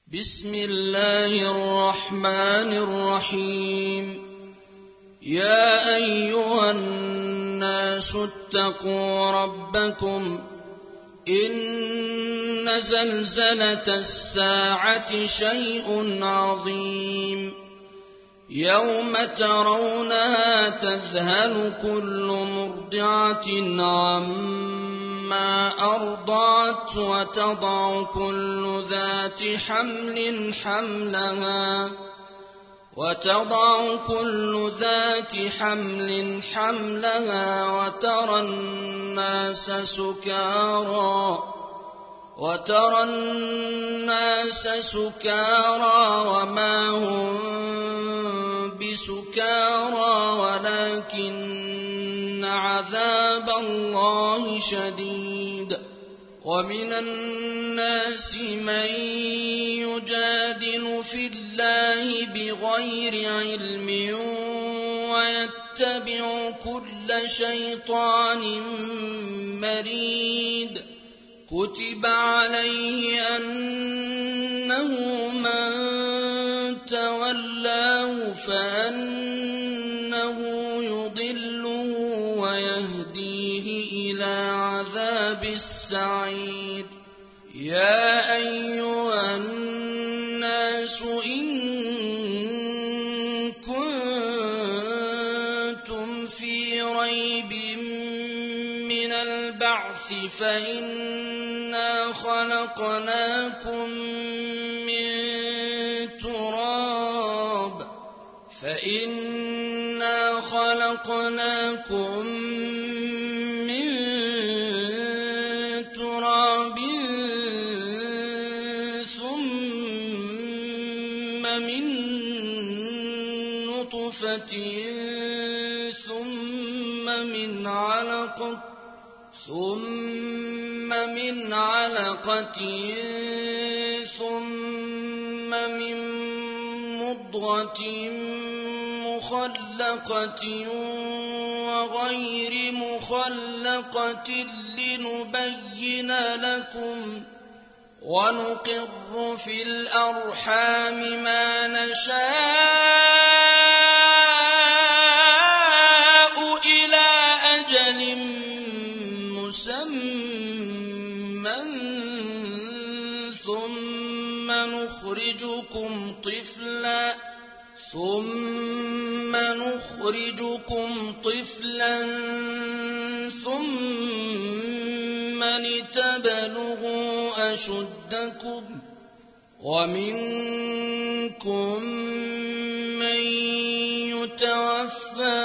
بسم الله الرحمن الرحيم. يا أيها الناس اتقوا ربكم إن زلزلة الساعة شيء عظيم يوم ترونها تذهل كل مرضعة عما أرضعت وتضع كل ذات حمل حملها وترى الناس سكارى وما هم بسكارى ولكن عذاب الله شديد. ومن الناس من يجادل في الله بغير علم ويتبع كل شيطان مريد. كتب عليه أنه من تولاه فأنه يضله ويهديه إلى عذاب السعير. يا أيها الناس إن كنتم في ريب من البعث فإنا خلقناكم من تراب ثم من نطفة ثم من علقة ثم من مضغة مخلقة وغير مخلقة لنبين لكم ونقر في الأرحام ما نشاء إلى أجل مسمى ثم نخرجكم طفلا ثم لتبلغوا أشدكم ومنكم من يتوفى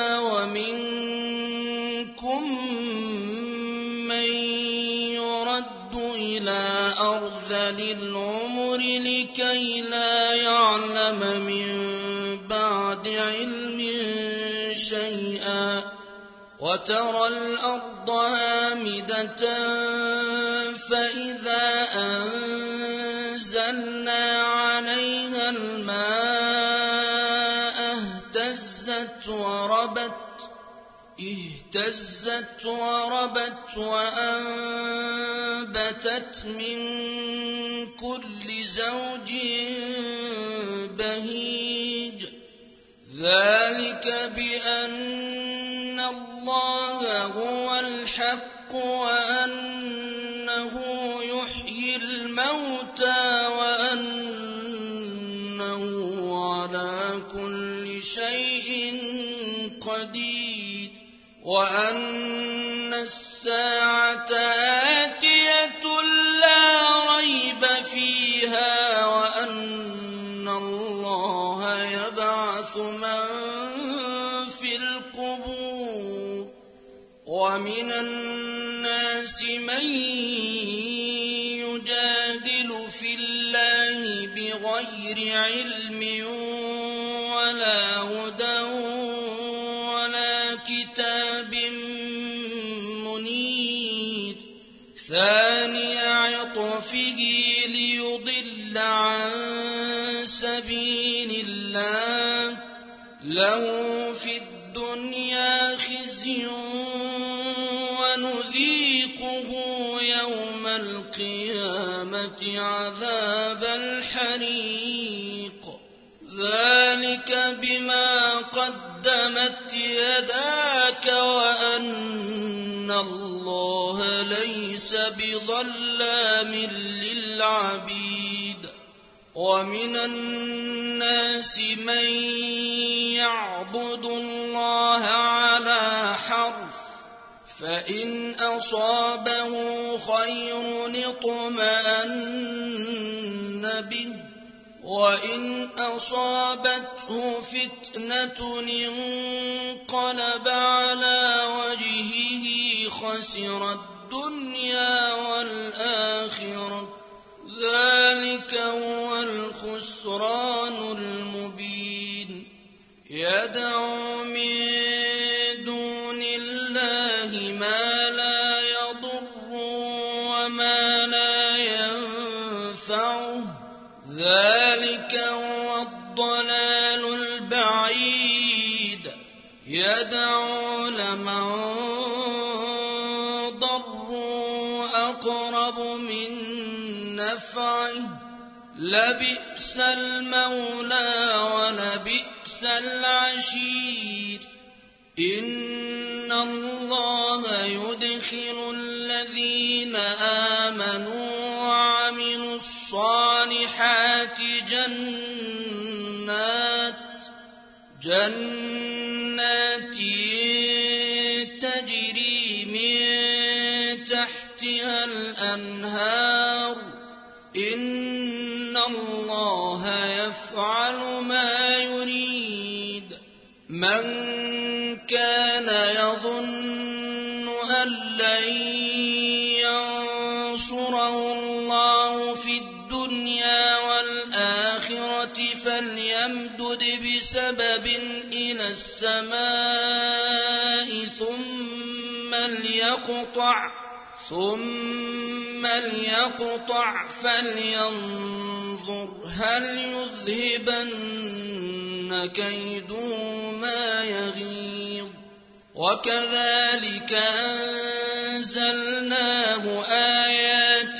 ومنكم من يرد إلى أرذل العمر لكي لا يعلم من بعد علم شيئا. وترى الأرض هامدة فإذا أنزلنا عليها الماء اهتزت وربت وأنبتت من كل زوج بهيج. ذلك بأن الله هو الحق وأنه يحيي الموتى وأنه على كل شيء قدير وأن الساعة آتية لا ريب فيها وأن الله يبعث من في القبور. ومن الناس من يجادل في الله بغير علم ولا هدى ولا كتاب منير. ثاني عطفه ليضل عن سبيل الله له في الدنيا خزي ونذيقه يوم القيامة عذاب عذاب الحريق ذلك بما قدمت يداك وأن الله ليس بظلام للعبيد ومن الناس من يعبد الله على حرف فإن أصابه خير اطمأن به وإن أصابته فتنة انقلب على وجهه خسر الدنيا والآخرة ذلك هو الخسران المبين يدعو من دون الله ما لا يضر وما لا ينفعه ذلك هو الضلال البعيد يدعو لمن ضره أقرب من نفعه لبئس المولى ولبئس العشير إن الله يدخل الذين آمنوا وعملوا الصالحات جنات تجري من تحتها الأنهار إن الله يفعل ما يريد من كان يظن أن لن ينصره الله في الدنيا والآخرة فليمدد بسبب إلى السماء ثم ليقطع فلينظر هل يذهبن كيده ما يغيظ وكذلك أنزلناه آيات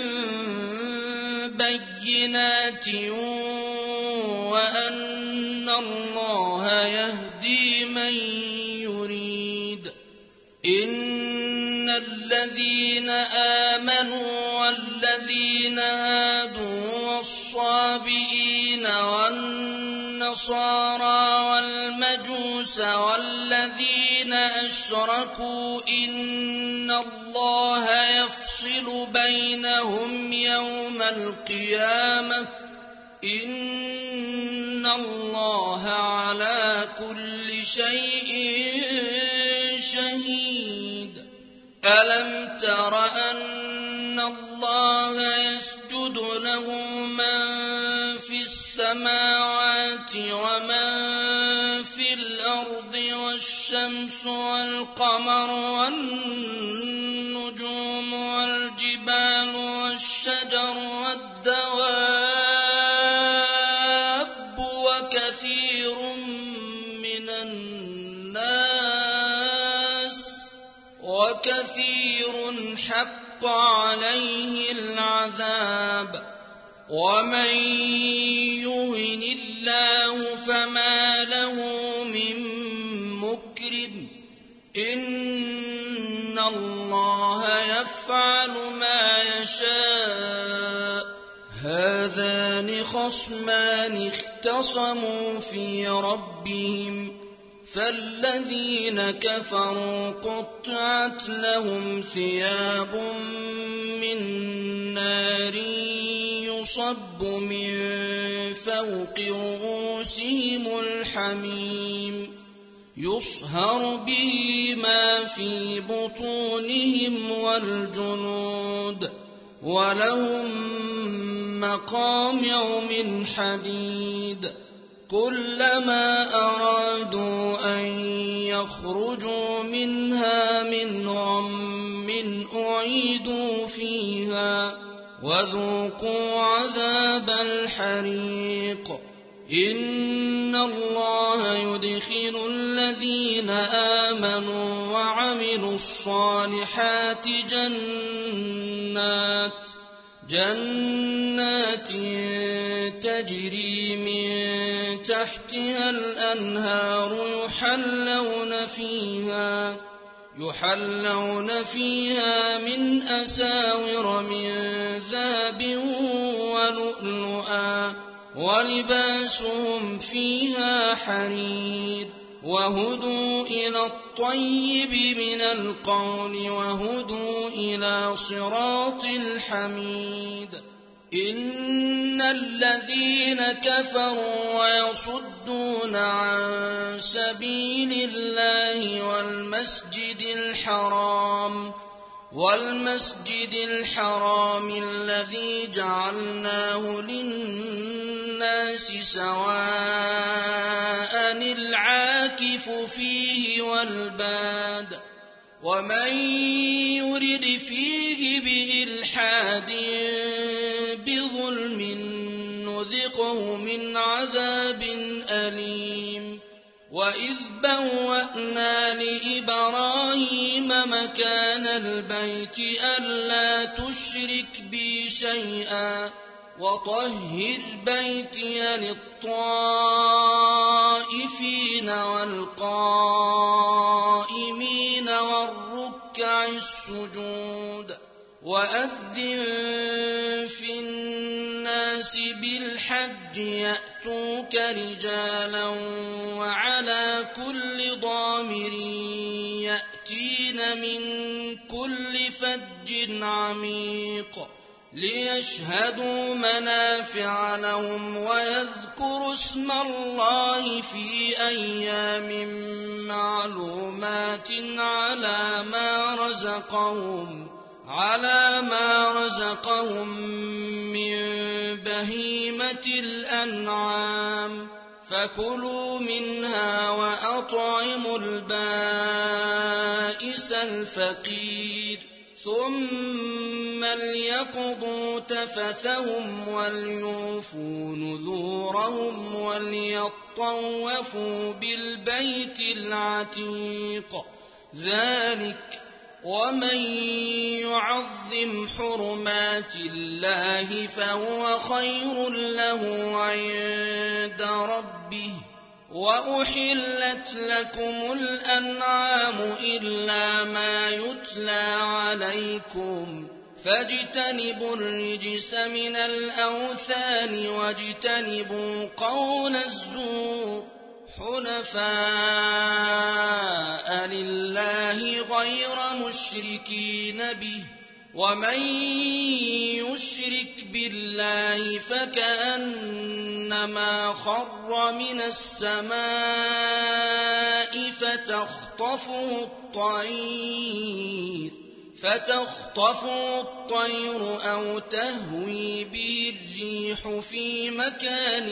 بينات وأن الله يهدي من يريد إن الذين آمنوا والذين هادوا والصابئين والنصارى والمجوس والذين أشركوا إن الله يفصل بينهم يوم القيامة إن الله على كل شيء شهيد ألم تر أن الله يسجد له من في السماوات ومن في الأرض والشمس والقمر والنجوم والجبال والشجر والدواب وكثير حق عليه العذاب ومن يهن الله فما له من مكرم إن الله يفعل ما يشاء هذان خصمان اختصموا في ربهم فالذين كفروا قطعت لهم ثياب من نار يصب من فوق رؤوسهم الحميم يصهر به ما في بطونهم والجنود ولهم مقامع من حديد كلما أرادوا أن يخرجوا منها من غم أعيدوا فيها وذوقوا عذاب الحريق إن الله يدخل الذين آمنوا جنات تجري من تحتها الأنهار يحلون فيها من أساور من ذهب ولؤلؤا ولباسهم فيها حرير وهدوا إلى الطيب من القول وهدوا إلى صراط الحميد إن الذين كفروا ويصدون عن سبيل الله والمسجد الحرام الذي جعلناه للناس سواء العاكف فيه والباد ومن يرد فيه بإلحاد بظلم نذقه من عذاب أليم وإذ بوأنا لإبراهيم مكان البيت ألا تشرك بي شيئا وطهر بيتي للطائفين والقائمين والركع السجود وأذن في الناس بالحج يأتوك رجالا وعلى كل ضامر يأتين من كل فج عميق ليشهدوا منافع لهم ويذكروا اسم الله في أيام معلومات على ما رزقهم من بهيمة الأنعام فكلوا منها وأطعموا البائس الفقير ثم ليقضوا تفثهم وليوفوا نذورهم وليطوفوا بالبيت العتيق ذلك ومن يعظم حرمات الله فهو خير له عند ربه وأحلت لكم الأنعام إلا ما يتلى عليكم فاجتنبوا الرجس من الأوثان واجتنبوا قول الزور حنفاء لله غير مشركين به ومن يشرك بالله فكأنما خر من السماء فتخطفه الطير أو تهوي به الريح في مكان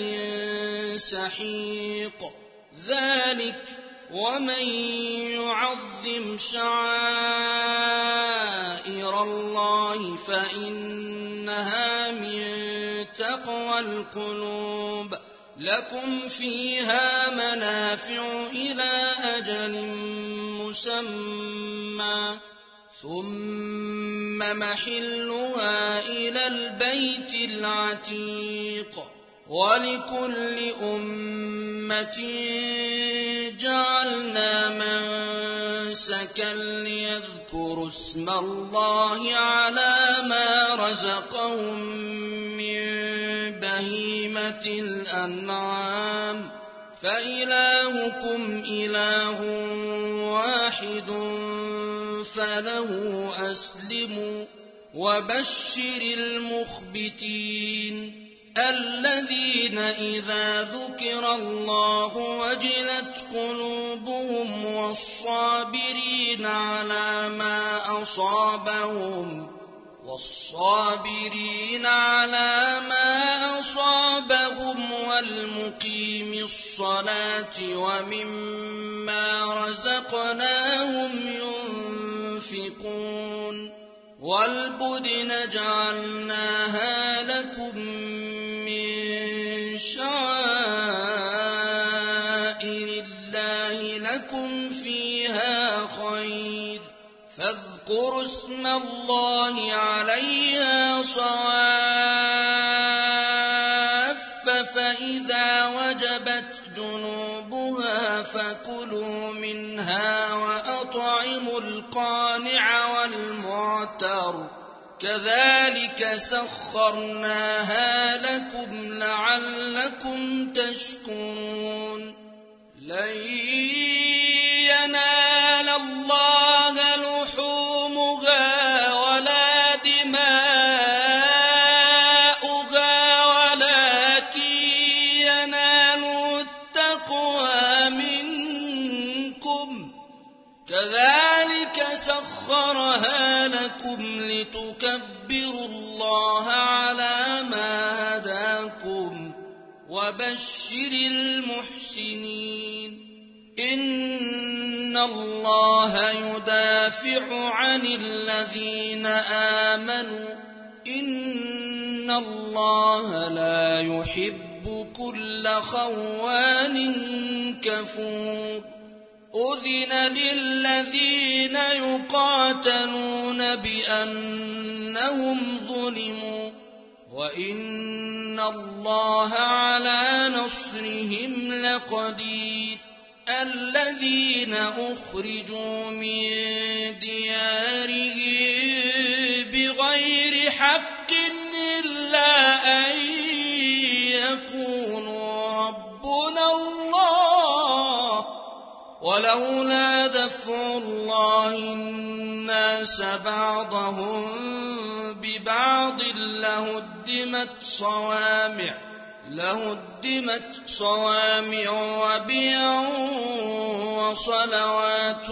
سحيق ذلك ومن يعظم شعائر الله فإنها من تقوى القلوب لكم فيها منافع إلى أجل مسمى ثم محلها إلى البيت العتيق ولكل أمة جعلنا منسكا ليذكروا اسم الله على ما رزقهم من بهيمة الأنعام فإلهكم إله واحد فله أسلموا وبشر المخبتين الذين إذا ذكر الله وجلت قلوبهم والصابرين على ما أصابهم والمقيم الصلاة ومما رزقناهم ينفقون والبدن جعلناها لكم من شعائر الله لكم فيها خير فاذكروا اسم الله عليها صواف فإذا وجبت جنوبها فكلوا منها وأطعموا القانع والمعتر كذلك سخرناها لكم لعلكم تشكرون لن ينال الله لحومها ولا دماؤها ولكن يناله التقوى منكم كذلك سخرها لكم لتكبروا الله على ما هداكم وبشر المحسنين إن الله يدافع عن الذين آمنوا إن الله لا يحب كل خوان كفور أذن للذين يقاتلون بأنهم ظلموا وإن الله على نصرهم لقدير الذين أخرجوا من ديارهم بغير حق إلا أن يقولوا ربنا الله ولولا دفع الله الناس بعضهم ببعض لهدمت صوامع وبيع وصلوات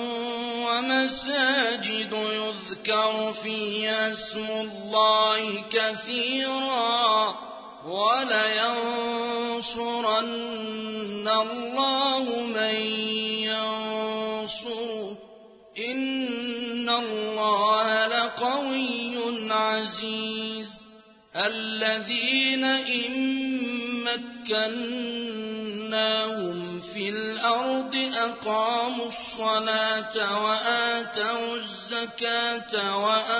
ومساجد يذكر فيها اسم الله كثيرا ولينصرن الله من ينصره إن الله لقوي عزيز الذين إن مكناهم في الأرض أقاموا الصلاة وآتوا الزكاة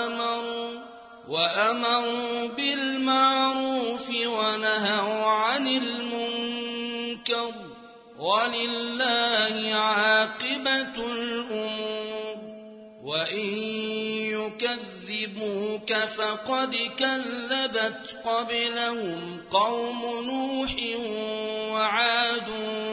وأمروا بالمعروف ونهوا عن المنكر ولله عاقبة الأمور وإن يكذبوك فقد كذبت قبلهم قوم نوح وعاد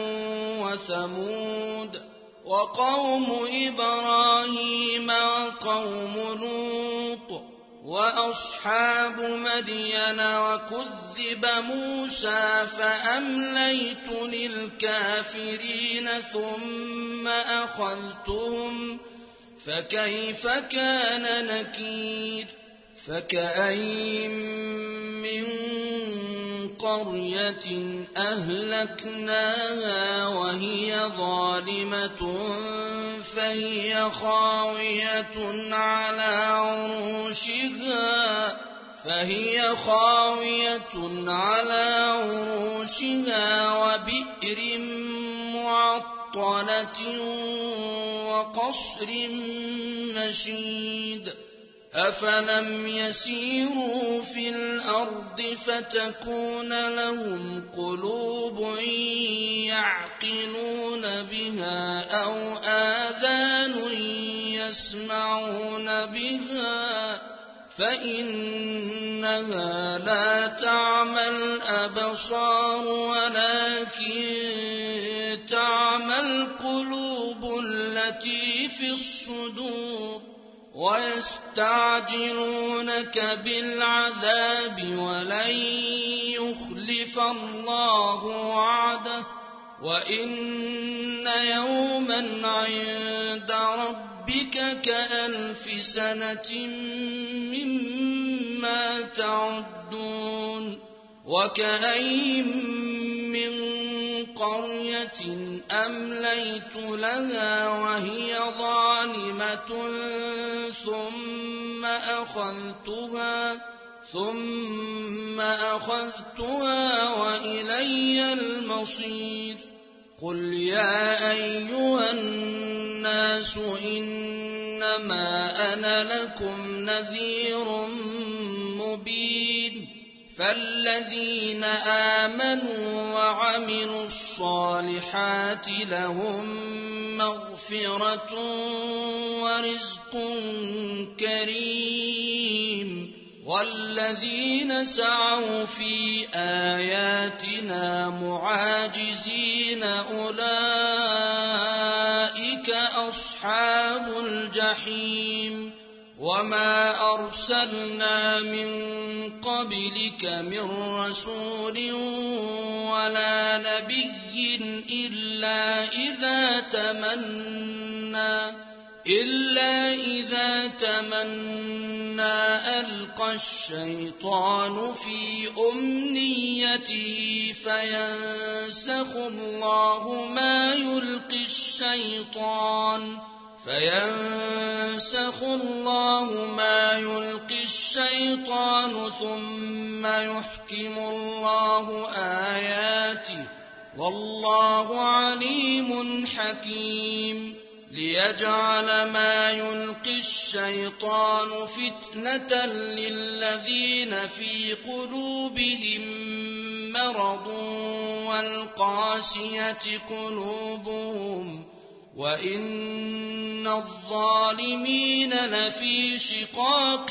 وثمود وقوم إبراهيم وقوم لوط وأصحاب مدين وكذب موسى فأمليت للكافرين ثم أخذتهم فكيف كان نكير فكأين من قرية أهلكناها وهي ظالمة فهي خاوية على عروشها وبئر معطلة وقصر مشيد أفلم يسيروا في الأرض فتكون لهم قلوب يعقلون بها أو آذان يسمعون بها فإنها لا تعمى الأبصار ولكن تعمى القلوب التي في الصدور ويستعجلونك بالعذاب ولن يخلف الله وعده وإن يوما عند ربك كألف سنة مما تعدون وكأين من قرية أمليت لها وهي ظالمة ثم أخذتها وإلي المصير قل يا أيها الناس إنما أنا لكم نذير فالذين آمنوا وعملوا الصالحات لهم مغفرة ورزق كريم والذين سعوا في آياتنا معاجزين أولئك أصحاب الجحيم وما أرسلنا من قبلك من رسول ولا نبي إلا إذا تمنى ألقى الشيطان في أمنيته فينسخ الله ما يلقي الشيطان ثم يحكم الله آياته والله عليم حكيم ليجعل ما يلقي الشيطان فتنة للذين في قلوبهم مرض والقاسية قلوبهم وإن الظالمين لفي شقاق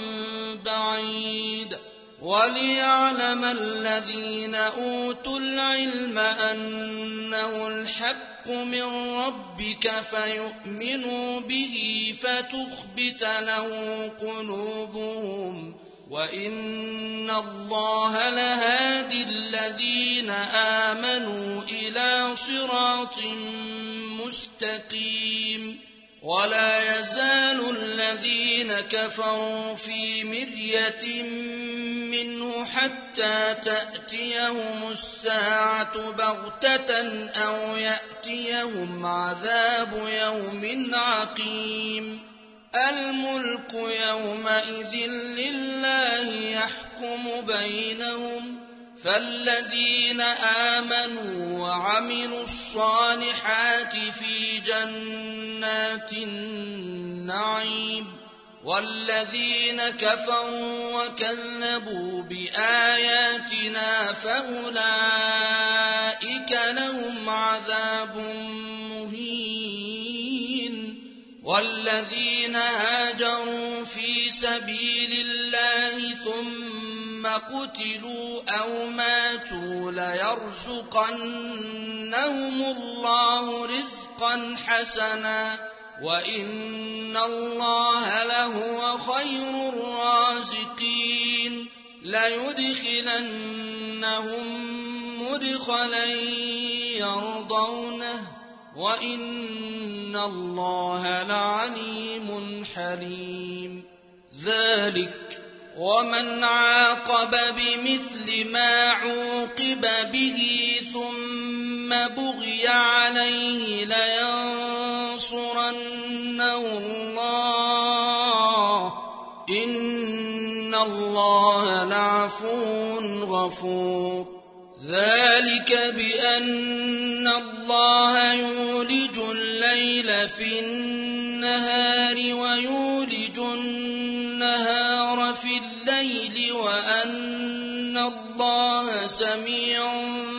بعيد وليعلم الذين أوتوا العلم أنه الحق من ربك فيؤمنوا به فتخبت له قلوبهم وإن الله لهادي الذين آمنوا إلى صراط مستقيم ولا يزال الذين كفروا في مرية منه حتى تأتيهم الساعة بغتة أو يأتيهم عذاب يوم عقيم الملك يومئذ لله يحكم بينهم فالذين آمنوا وعملوا الصالحات في جنات النعيم والذين كفروا وكذبوا بآياتنا فأولئك لهم عذاب مهين والذين هاجروا في سبيل الله ثم قتلوا أو ماتوا ليرزقنهم الله رزقا حسنا وإن الله لهو خير الرازقين ليدخلنهم مدخلا يرضونه وإن الله لعليم حليم ذلك ومن عاقب بمثل ما عوقب به ثم بغي عليه لينصرنه الله إن الله لعفو غفور ذلك بأن الله يولج الليل في النهار ويولج النهار في الليل وأن الله سميع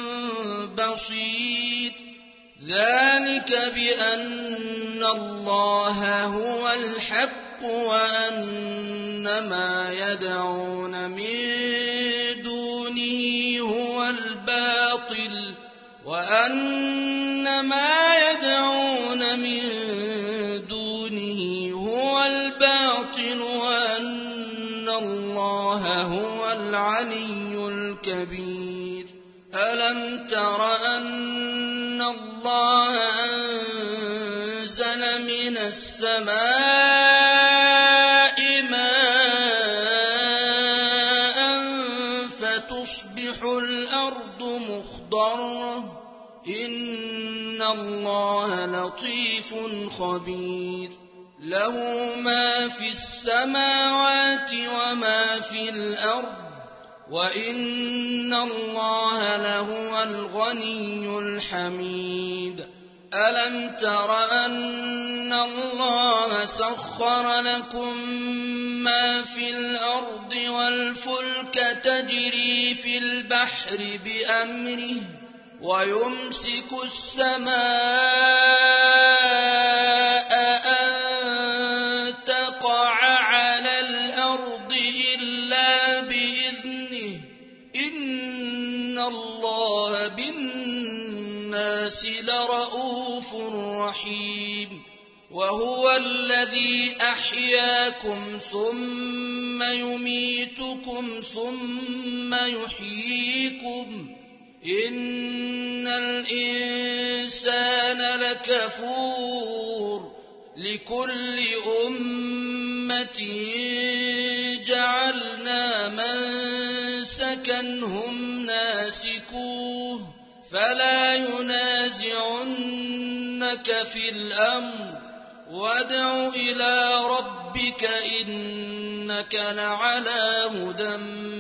بصير ذلك بأن الله هو الحق وأن ما يدعون من دونه هو الباطل وأن الله هو العلي الكبير ألم تر أن الله أنزل من السماء ماء فتصبح الأرض مخضرة إن الله لطيف خبير له ما في السماوات وما في الأرض وإن الله لهو الغني الحميد ألم تر أن الله سخر لكم ما في الأرض والفلك تجري في البحر بأمره ويمسك السماء أن تقع على الأرض إلا بإذنه إن الله بالناس لرءوف رحيم وهو الذي أحياكم ثم يميتكم ثم يحييكم إن الإنسان لكفور لكل أمة جعلنا منسكا هم ناسكوه فلا ينازعنك في الأمر وادع إلى ربك إنك لعلى هدى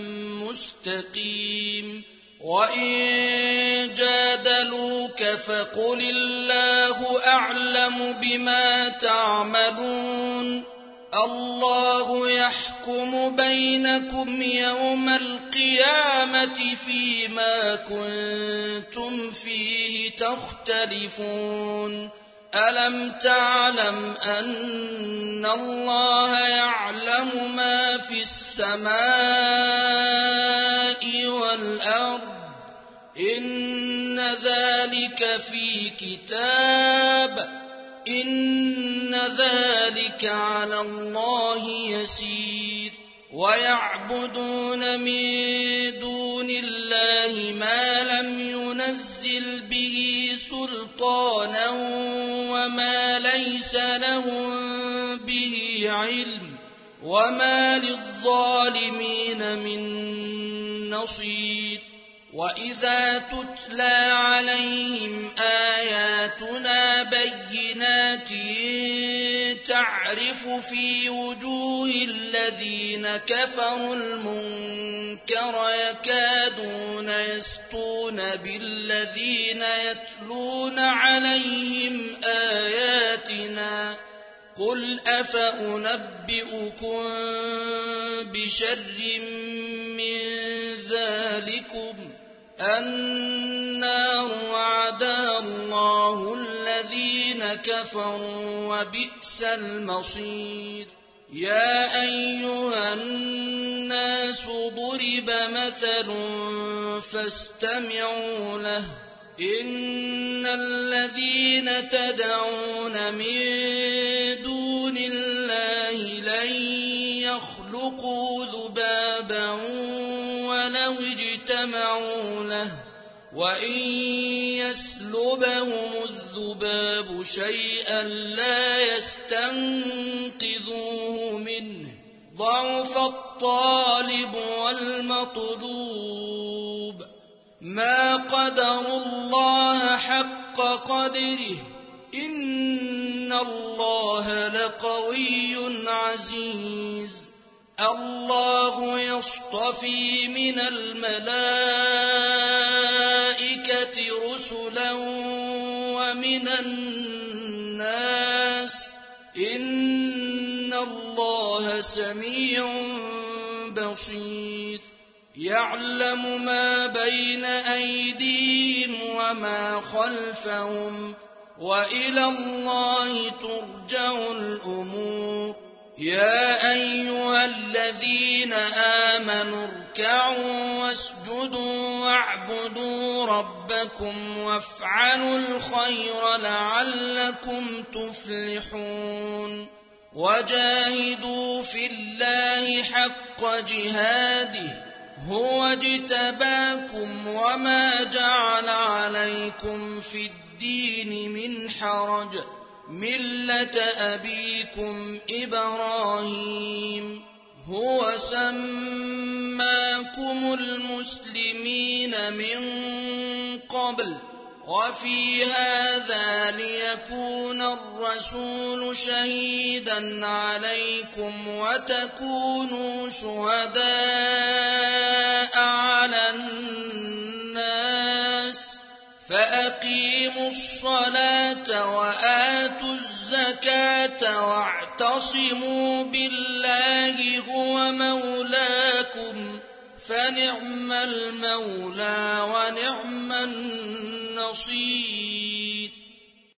مستقيم وإن جادلوك فقل الله أعلم بما تعملون الله يحكم بينكم يوم القيامة فيما كنتم فيه تختلفون ألم تعلم أن الله يعلم ما في السماء والأرض إن ذلك في كتاب إن ذلك على الله يسير ويعبدون من دون الله ما لم ينزل به سلطانا وما ليس لهم به علم وما للظالمين من نصير وإذا تتلى عليهم آياتنا بينات تعرف في وجوه الذين كفروا المنكر يكادون يسطون بالذين يتلون عليهم آياتنا قل أفأنبئكم بشر من ذلكم النار وعدها الله الذين كفروا وبئس المصير يا أيها الناس ضرب مثل فاستمعوا له إن الذين تدعون من دون الله لن يخلقوا ذبابا ولو اجتمعوا له وإن يسلبهم الذباب شيئا لا يستنقذوه منه ضعف الطالب والمطلوب ما قدروا الله حق قدره إن الله لقوي عزيز الله يصطفي من الملائكة رسلا ومن الناس إن الله سميع بصير يعلم ما بين أيديهم وما خلفهم وإلى الله ترجع الأمور يا أيها الذين آمنوا اركعوا واسجدوا واعبدوا ربكم وافعلوا الخير لعلكم تفلحون وجاهدوا في الله حق جهاده هو اجتباكم وما جعل عليكم في الدين من حرج ملة أبيكم إبراهيم هو سماكم المسلمين من قبل وفي هذا ليكون الرسول شهيدا عليكم وتكونوا شهداء على الناس فأقيموا الصلاة وآتوا الزكاة واعتصموا بالله هو مولاكم فنعم المولى ونعم النصير.